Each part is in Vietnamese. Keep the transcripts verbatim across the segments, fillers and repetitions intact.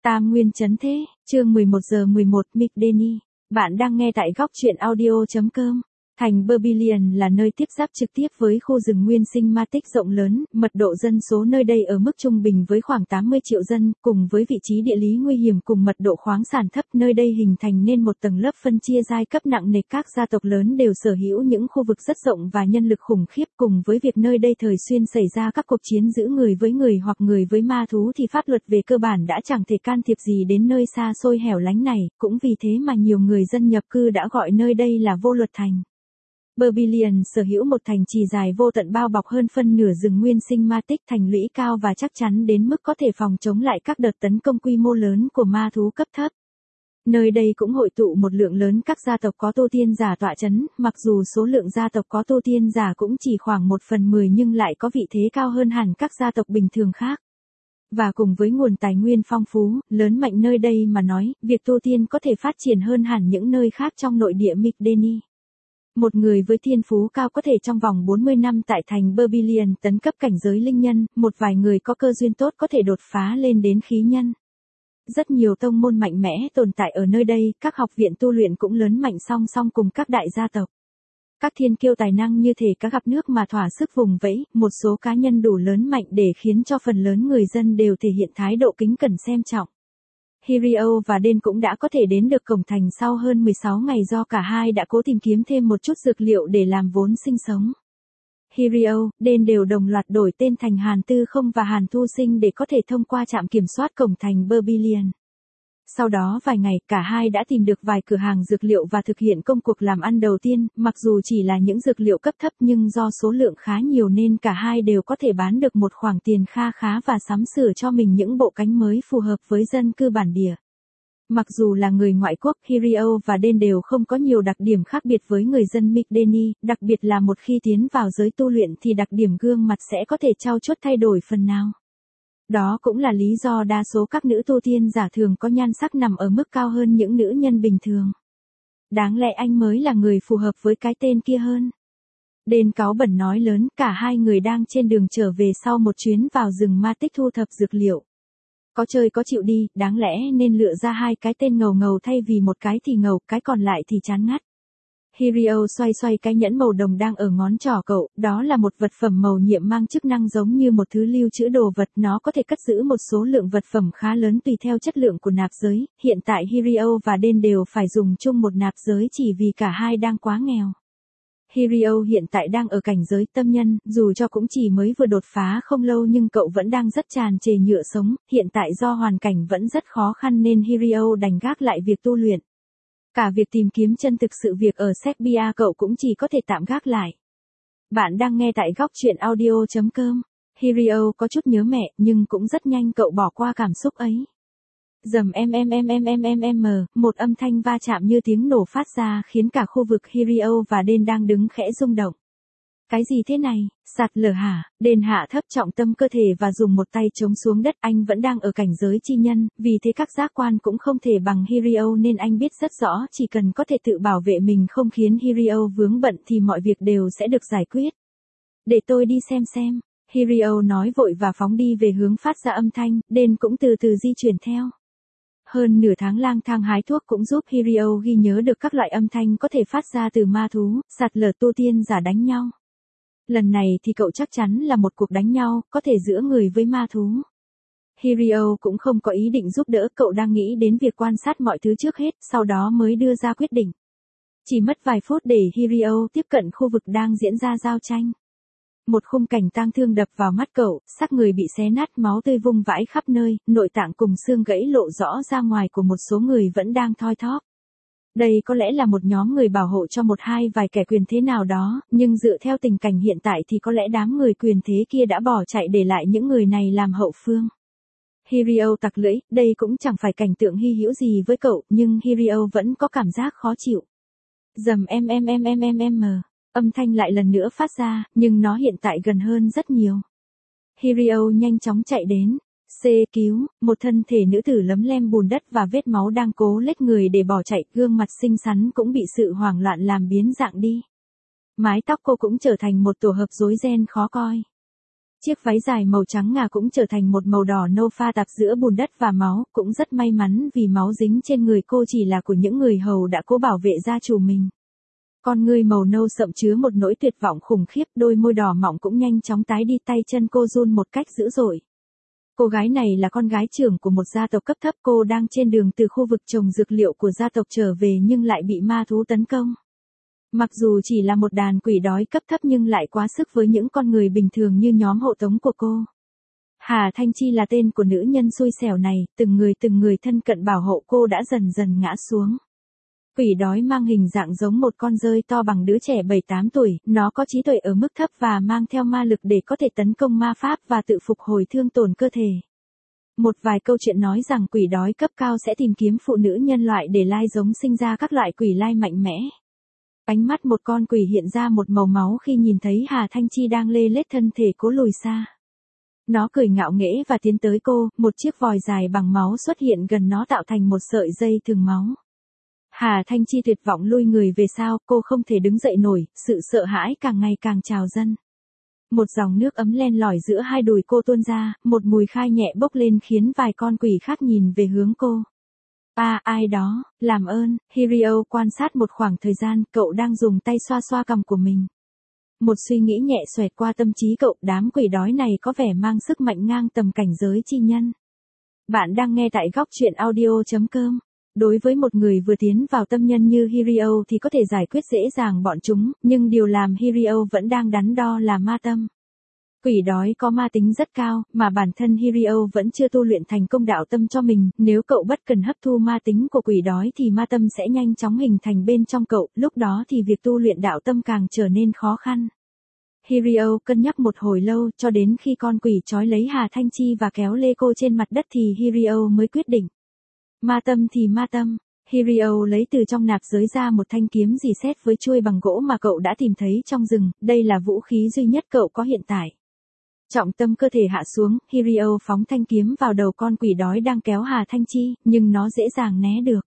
Tam Nguyên Chấn Thế, chương mười một giờ mười một Mick Denny. Bạn đang nghe tại góc truyện audio chấm com. Thành Berbillion là nơi tiếp giáp trực tiếp với khu rừng nguyên sinh Matic rộng lớn, mật độ dân số nơi đây ở mức trung bình với khoảng tám mươi triệu dân, cùng với vị trí địa lý nguy hiểm cùng mật độ khoáng sản thấp, nơi đây hình thành nên một tầng lớp phân chia giai cấp nặng nề. Các gia tộc lớn đều sở hữu những khu vực rất rộng và nhân lực khủng khiếp, cùng với việc nơi đây thường xuyên xảy ra các cuộc chiến giữa người với người hoặc người với ma thú thì pháp luật về cơ bản đã chẳng thể can thiệp gì đến nơi xa xôi hẻo lánh này, cũng vì thế mà nhiều người dân nhập cư đã gọi nơi đây là vô luật thành. Berbillion sở hữu một thành trì dài vô tận bao bọc hơn phân nửa rừng nguyên sinh Matic, thành lũy cao và chắc chắn đến mức có thể phòng chống lại các đợt tấn công quy mô lớn của ma thú cấp thấp. Nơi đây cũng hội tụ một lượng lớn các gia tộc có tu tiên giả tọa chấn, mặc dù số lượng gia tộc có tu tiên giả cũng chỉ khoảng một phần mười nhưng lại có vị thế cao hơn hẳn các gia tộc bình thường khác. Và cùng với nguồn tài nguyên phong phú, lớn mạnh nơi đây mà nói, việc tu tiên có thể phát triển hơn hẳn những nơi khác trong nội địa Mick Denny. Một người với thiên phú cao có thể trong vòng bốn mươi năm tại thành Berbillion tấn cấp cảnh giới linh nhân, một vài người có cơ duyên tốt có thể đột phá lên đến khí nhân. Rất nhiều tông môn mạnh mẽ tồn tại ở nơi đây, các học viện tu luyện cũng lớn mạnh song song cùng các đại gia tộc. Các thiên kiêu tài năng như thể cá gặp nước mà thỏa sức vùng vẫy, một số cá nhân đủ lớn mạnh để khiến cho phần lớn người dân đều thể hiện thái độ kính cẩn xem trọng. Hirio và Den cũng đã có thể đến được cổng thành sau hơn mười sáu ngày do cả hai đã cố tìm kiếm thêm một chút dược liệu để làm vốn sinh sống. Hirio, Den đều đồng loạt đổi tên thành Hàn Tư Không và Hàn Thu Sinh để có thể thông qua trạm kiểm soát cổng thành Berbillion. Sau đó vài ngày, cả hai đã tìm được vài cửa hàng dược liệu và thực hiện công cuộc làm ăn đầu tiên, mặc dù chỉ là những dược liệu cấp thấp nhưng do số lượng khá nhiều nên cả hai đều có thể bán được một khoản tiền kha khá và sắm sửa cho mình những bộ cánh mới phù hợp với dân cư bản địa. Mặc dù là người ngoại quốc, Hirio và Den đều không có nhiều đặc điểm khác biệt với người dân Mick Denny, đặc biệt là một khi tiến vào giới tu luyện thì đặc điểm gương mặt sẽ có thể trau chuốt thay đổi phần nào. Đó cũng là lý do đa số các nữ tu tiên giả thường có nhan sắc nằm ở mức cao hơn những nữ nhân bình thường. Đáng lẽ anh mới là người phù hợp với cái tên kia hơn. Den cáu bẩn nói lớn, cả hai người đang trên đường trở về sau một chuyến vào rừng Matic thu thập dược liệu. Có chơi có chịu đi, đáng lẽ nên lựa ra hai cái tên ngầu ngầu thay vì một cái thì ngầu, cái còn lại thì chán ngắt. Hirio xoay xoay cái nhẫn màu đồng đang ở ngón trỏ cậu, đó là một vật phẩm màu nhiệm mang chức năng giống như một thứ lưu trữ đồ vật, nó có thể cất giữ một số lượng vật phẩm khá lớn tùy theo chất lượng của nạp giới. Hiện tại Hirio và Den đều phải dùng chung một nạp giới chỉ vì cả hai đang quá nghèo. Hirio hiện tại đang ở cảnh giới tâm nhân, dù cho cũng chỉ mới vừa đột phá không lâu nhưng cậu vẫn đang rất tràn trề nhựa sống, hiện tại do hoàn cảnh vẫn rất khó khăn nên Hirio đành gác lại việc tu luyện. Cả việc tìm kiếm chân thực sự việc ở Serbia cậu cũng chỉ có thể tạm gác lại. Bạn đang nghe tại góc truyện audio chấm com. Hirio có chút nhớ mẹ, nhưng cũng rất nhanh cậu bỏ qua cảm xúc ấy. Dầm em em em em em em em em, một âm thanh va chạm như tiếng nổ phát ra khiến cả khu vực Hirio và Den đang đứng khẽ rung động. Cái gì thế này, sạt lở hả? Den hạ thấp trọng tâm cơ thể và dùng một tay chống xuống đất, anh vẫn đang ở cảnh giới chi nhân, vì thế các giác quan cũng không thể bằng Hirio nên anh biết rất rõ chỉ cần có thể tự bảo vệ mình không khiến Hirio vướng bận thì mọi việc đều sẽ được giải quyết. Để tôi đi xem xem, Hirio nói vội và phóng đi về hướng phát ra âm thanh, Den cũng từ từ di chuyển theo. Hơn nửa tháng lang thang hái thuốc cũng giúp Hirio ghi nhớ được các loại âm thanh có thể phát ra từ ma thú, sạt lở, tu tiên giả đánh nhau. Lần này thì cậu chắc chắn là một cuộc đánh nhau, có thể giữa người với ma thú. Hirio cũng không có ý định giúp đỡ, cậu đang nghĩ đến việc quan sát mọi thứ trước hết, sau đó mới đưa ra quyết định. Chỉ mất vài phút để Hirio tiếp cận khu vực đang diễn ra giao tranh. Một khung cảnh tang thương đập vào mắt cậu, xác người bị xé nát, máu tươi vung vãi khắp nơi, nội tạng cùng xương gãy lộ rõ ra ngoài của một số người vẫn đang thoi thóp. Đây có lẽ là một nhóm người bảo hộ cho một hai vài kẻ quyền thế nào đó, nhưng dựa theo tình cảnh hiện tại thì có lẽ đám người quyền thế kia đã bỏ chạy để lại những người này làm hậu phương. Hirio tặc lưỡi, đây cũng chẳng phải cảnh tượng hy hữu gì với cậu, nhưng Hirio vẫn có cảm giác khó chịu. Dầm em em em em em em em. Âm thanh lại lần nữa phát ra, nhưng nó hiện tại gần hơn rất nhiều. Hirio nhanh chóng chạy đến. C cứu, một thân thể nữ tử lấm lem bùn đất và vết máu đang cố lết người để bỏ chạy, gương mặt xinh xắn cũng bị sự hoảng loạn làm biến dạng đi. Mái tóc cô cũng trở thành một tổ hợp rối ren khó coi. Chiếc váy dài màu trắng ngà cũng trở thành một màu đỏ nâu pha tạp giữa bùn đất và máu, cũng rất may mắn vì máu dính trên người cô chỉ là của những người hầu đã cố bảo vệ gia chủ mình. Con ngươi màu nâu sậm chứa một nỗi tuyệt vọng khủng khiếp, đôi môi đỏ mọng cũng nhanh chóng tái đi, tay chân cô run một cách dữ dội. Cô gái này là con gái trưởng của một gia tộc cấp thấp, cô đang trên đường từ khu vực trồng dược liệu của gia tộc trở về nhưng lại bị ma thú tấn công. Mặc dù chỉ là một đàn quỷ đói cấp thấp nhưng lại quá sức với những con người bình thường như nhóm hộ tống của cô. Hà Thanh Chi là tên của nữ nhân xui xẻo này, từng người từng người thân cận bảo hộ cô đã dần dần ngã xuống. Quỷ đói mang hình dạng giống một con dơi to bằng đứa trẻ bảy tám tuổi, nó có trí tuệ ở mức thấp và mang theo ma lực để có thể tấn công ma pháp và tự phục hồi thương tổn cơ thể. Một vài câu chuyện nói rằng quỷ đói cấp cao sẽ tìm kiếm phụ nữ nhân loại để lai giống sinh ra các loại quỷ lai mạnh mẽ. Ánh mắt một con quỷ hiện ra một màu máu khi nhìn thấy Hà Thanh Chi đang lê lết thân thể cố lùi xa. Nó cười ngạo nghễ và tiến tới cô, một chiếc vòi dài bằng máu xuất hiện gần nó tạo thành một sợi dây thừng máu. Hà Thanh Chi tuyệt vọng lui người về sau, cô không thể đứng dậy nổi, sự sợ hãi càng ngày càng trào dâng. Một dòng nước ấm len lỏi giữa hai đùi cô tuôn ra, một mùi khai nhẹ bốc lên khiến vài con quỷ khác nhìn về hướng cô. À, ai đó, làm ơn, Hirio quan sát một khoảng thời gian, cậu đang dùng tay xoa xoa cằm của mình. Một suy nghĩ nhẹ xoẹt qua tâm trí cậu, đám quỷ đói này có vẻ mang sức mạnh ngang tầm cảnh giới chi nhân. Bạn đang nghe tại góc truyện audio chấm com. Đối với một người vừa tiến vào tâm nhân như Hirio thì có thể giải quyết dễ dàng bọn chúng, nhưng điều làm Hirio vẫn đang đắn đo là ma tâm. Quỷ đói có ma tính rất cao, mà bản thân Hirio vẫn chưa tu luyện thành công đạo tâm cho mình, nếu cậu bất cần hấp thu ma tính của quỷ đói thì ma tâm sẽ nhanh chóng hình thành bên trong cậu, lúc đó thì việc tu luyện đạo tâm càng trở nên khó khăn. Hirio cân nhắc một hồi lâu, cho đến khi con quỷ trói lấy Hà Thanh Chi và kéo lê cô trên mặt đất thì Hirio mới quyết định. Ma tâm thì ma tâm. Hirio lấy từ trong nạp giới ra một thanh kiếm rỉ sét với chuôi bằng gỗ mà cậu đã tìm thấy trong rừng, đây là vũ khí duy nhất cậu có hiện tại. Trọng tâm cơ thể hạ xuống, Hirio phóng thanh kiếm vào đầu con quỷ đói đang kéo Hà Thanh Chi, nhưng nó dễ dàng né được.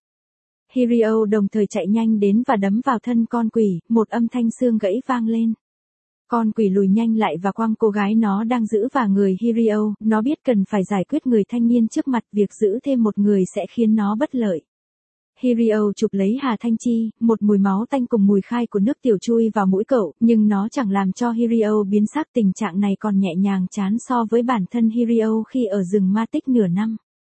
Hirio đồng thời chạy nhanh đến và đấm vào thân con quỷ, một âm thanh xương gãy vang lên. Con quỷ lùi nhanh lại và quăng cô gái nó đang giữ vào người Hirio, nó biết cần phải giải quyết người thanh niên trước mặt, việc giữ thêm một người sẽ khiến nó bất lợi. Hirio chụp lấy Hà Thanh Chi, một mùi máu tanh cùng mùi khai của nước tiểu chui vào mũi cậu, nhưng nó chẳng làm cho Hirio biến sắc, tình trạng này còn nhẹ nhàng chán so với bản thân Hirio khi ở rừng ma tích nửa năm.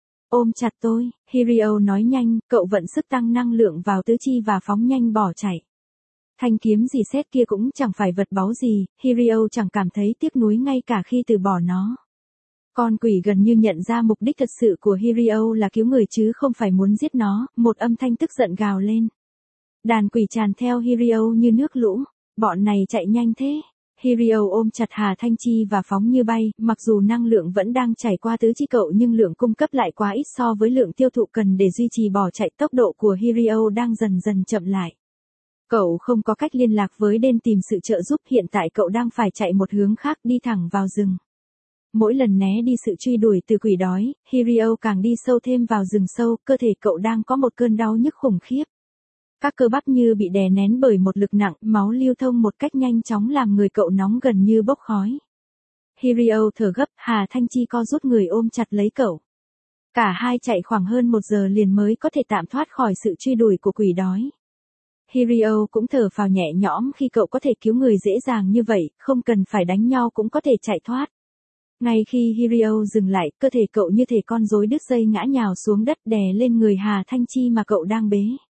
Ôm chặt tôi, Hirio nói nhanh, cậu vận sức tăng năng lượng vào tứ chi và phóng nhanh bỏ chạy. Thanh kiếm rỉ sét kia cũng chẳng phải vật báu gì, Hirio chẳng cảm thấy tiếc nuối ngay cả khi từ bỏ nó. Con quỷ gần như nhận ra mục đích thật sự của Hirio là cứu người chứ không phải muốn giết nó, một âm thanh tức giận gào lên. Đàn quỷ tràn theo Hirio như nước lũ, bọn này chạy nhanh thế. Hirio ôm chặt Hà Thanh Chi và phóng như bay, mặc dù năng lượng vẫn đang chảy qua tứ chi cậu nhưng lượng cung cấp lại quá ít so với lượng tiêu thụ cần để duy trì bỏ chạy, tốc độ của Hirio đang dần dần chậm lại. Cậu không có cách liên lạc với đên tìm sự trợ giúp, hiện tại cậu đang phải chạy một hướng khác, đi thẳng vào rừng. Mỗi lần né đi sự truy đuổi từ quỷ đói, Hirio càng đi sâu thêm vào rừng sâu, cơ thể cậu đang có một cơn đau nhức khủng khiếp. Các cơ bắp như bị đè nén bởi một lực nặng, máu lưu thông một cách nhanh chóng làm người cậu nóng gần như bốc khói. Hirio thở gấp, Hà Thanh Chi co rút người ôm chặt lấy cậu. Cả hai chạy khoảng hơn một giờ liền mới có thể tạm thoát khỏi sự truy đuổi của quỷ đói. Hirio cũng thở phào nhẹ nhõm khi cậu có thể cứu người dễ dàng như vậy, không cần phải đánh nhau cũng có thể chạy thoát. Ngay khi Hirio dừng lại, cơ thể cậu như thể con rối đứt dây ngã nhào xuống đất đè lên người Hà Thanh Chi mà cậu đang bế.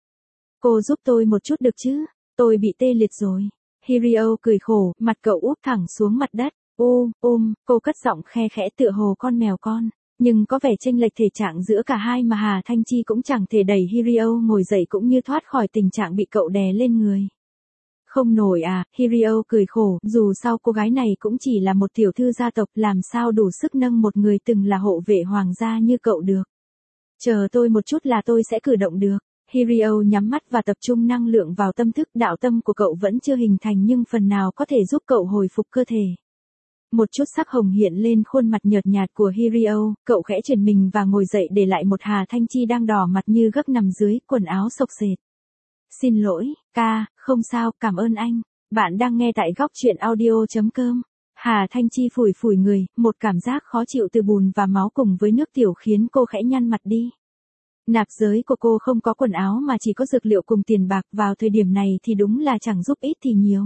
Cô giúp tôi một chút được chứ, tôi bị tê liệt rồi. Hirio cười khổ, mặt cậu úp thẳng xuống mặt đất. Ôm, ôm, cô cất giọng khe khẽ tựa hồ con mèo con. Nhưng có vẻ chênh lệch thể trạng giữa cả hai mà Hà Thanh Chi cũng chẳng thể đẩy Hirio ngồi dậy cũng như thoát khỏi tình trạng bị cậu đè lên người. Không nổi à, Hirio cười khổ, dù sao cô gái này cũng chỉ là một tiểu thư gia tộc, làm sao đủ sức nâng một người từng là hộ vệ hoàng gia như cậu được. Chờ tôi một chút là tôi sẽ cử động được. Hirio nhắm mắt và tập trung năng lượng vào tâm thức, đạo tâm của cậu vẫn chưa hình thành nhưng phần nào có thể giúp cậu hồi phục cơ thể. Một chút sắc hồng hiện lên khuôn mặt nhợt nhạt của Hirio, cậu khẽ chuyển mình và ngồi dậy để lại một Hà Thanh Chi đang đỏ mặt như gấc nằm dưới, quần áo xộc xệch. Xin lỗi, ca, không sao, cảm ơn anh. Bạn đang nghe tại góc truyện audio chấm com. Hà Thanh Chi phủi phủi người, một cảm giác khó chịu từ bùn và máu cùng với nước tiểu khiến cô khẽ nhăn mặt đi. Nạp giới của cô không có quần áo mà chỉ có dược liệu cùng tiền bạc, vào thời điểm này thì đúng là chẳng giúp ít thì nhiều.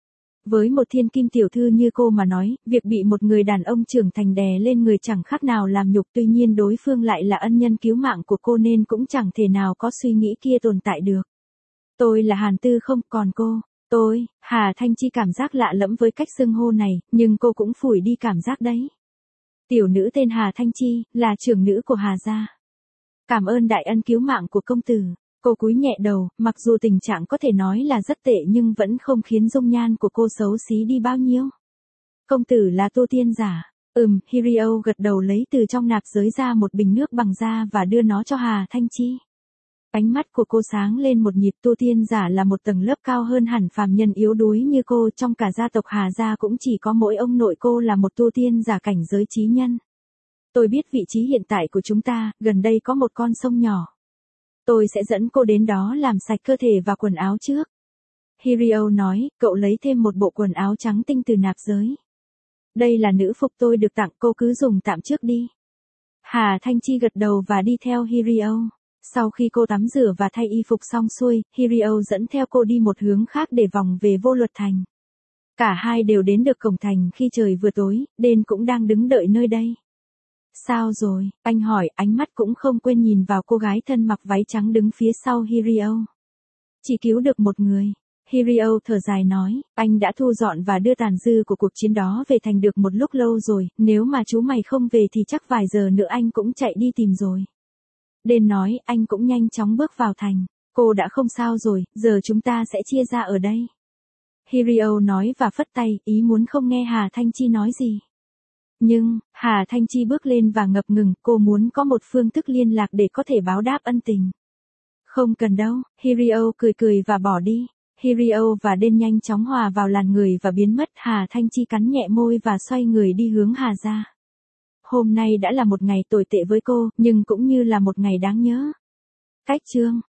Với một thiên kim tiểu thư như cô mà nói, việc bị một người đàn ông trưởng thành đè lên người chẳng khác nào làm nhục, tuy nhiên đối phương lại là ân nhân cứu mạng của cô nên cũng chẳng thể nào có suy nghĩ kia tồn tại được. Tôi là Hàn Tư không, còn cô, tôi, Hà Thanh Chi cảm giác lạ lẫm với cách xưng hô này, nhưng cô cũng phủi đi cảm giác đấy. Tiểu nữ tên Hà Thanh Chi, là trưởng nữ của Hà gia. Cảm ơn đại ân cứu mạng của công tử. Cô cúi nhẹ đầu, mặc dù tình trạng có thể nói là rất tệ nhưng vẫn không khiến dung nhan của cô xấu xí đi bao nhiêu. Công tử là tu tiên giả. Ừm, Hirio gật đầu lấy từ trong nạp giới ra một bình nước bằng da và đưa nó cho Hà Thanh Chi. Ánh mắt của cô sáng lên một nhịp, tu tiên giả là một tầng lớp cao hơn hẳn phàm nhân yếu đuối như cô, trong cả gia tộc Hà gia cũng chỉ có mỗi ông nội cô là một tu tiên giả cảnh giới chí nhân. Tôi biết vị trí hiện tại của chúng ta, gần đây có một con sông nhỏ. Tôi sẽ dẫn cô đến đó làm sạch cơ thể và quần áo trước. Hirio nói, cậu lấy thêm một bộ quần áo trắng tinh từ nạp giới. Đây là nữ phục tôi được tặng, cô cứ dùng tạm trước đi. Hà Thanh Chi gật đầu và đi theo Hirio. Sau khi cô tắm rửa và thay y phục xong xuôi, Hirio dẫn theo cô đi một hướng khác để vòng về Vô Luật Thành. Cả hai đều đến được cổng thành khi trời vừa tối, Đên cũng đang đứng đợi nơi đây. Sao rồi, anh hỏi, ánh mắt cũng không quên nhìn vào cô gái thân mặc váy trắng đứng phía sau Hirio. Chỉ cứu được một người. Hirio thở dài nói, anh đã thu dọn và đưa tàn dư của cuộc chiến đó về thành được một lúc lâu rồi, nếu mà chú mày không về thì chắc vài giờ nữa anh cũng chạy đi tìm rồi. Đên nói, anh cũng nhanh chóng bước vào thành. Cô đã không sao rồi, giờ chúng ta sẽ chia ra ở đây. Hirio nói và phất tay, ý muốn không nghe Hà Thanh Chi nói gì. Nhưng, Hà Thanh Chi bước lên và ngập ngừng, cô muốn có một phương thức liên lạc để có thể báo đáp ân tình. Không cần đâu, Hirio cười cười và bỏ đi. Hirio và Đen nhanh chóng hòa vào làn người và biến mất. Hà Thanh Chi cắn nhẹ môi và xoay người đi hướng Hà gia. Hôm nay đã là một ngày tồi tệ với cô, nhưng cũng như là một ngày đáng nhớ. Cách chương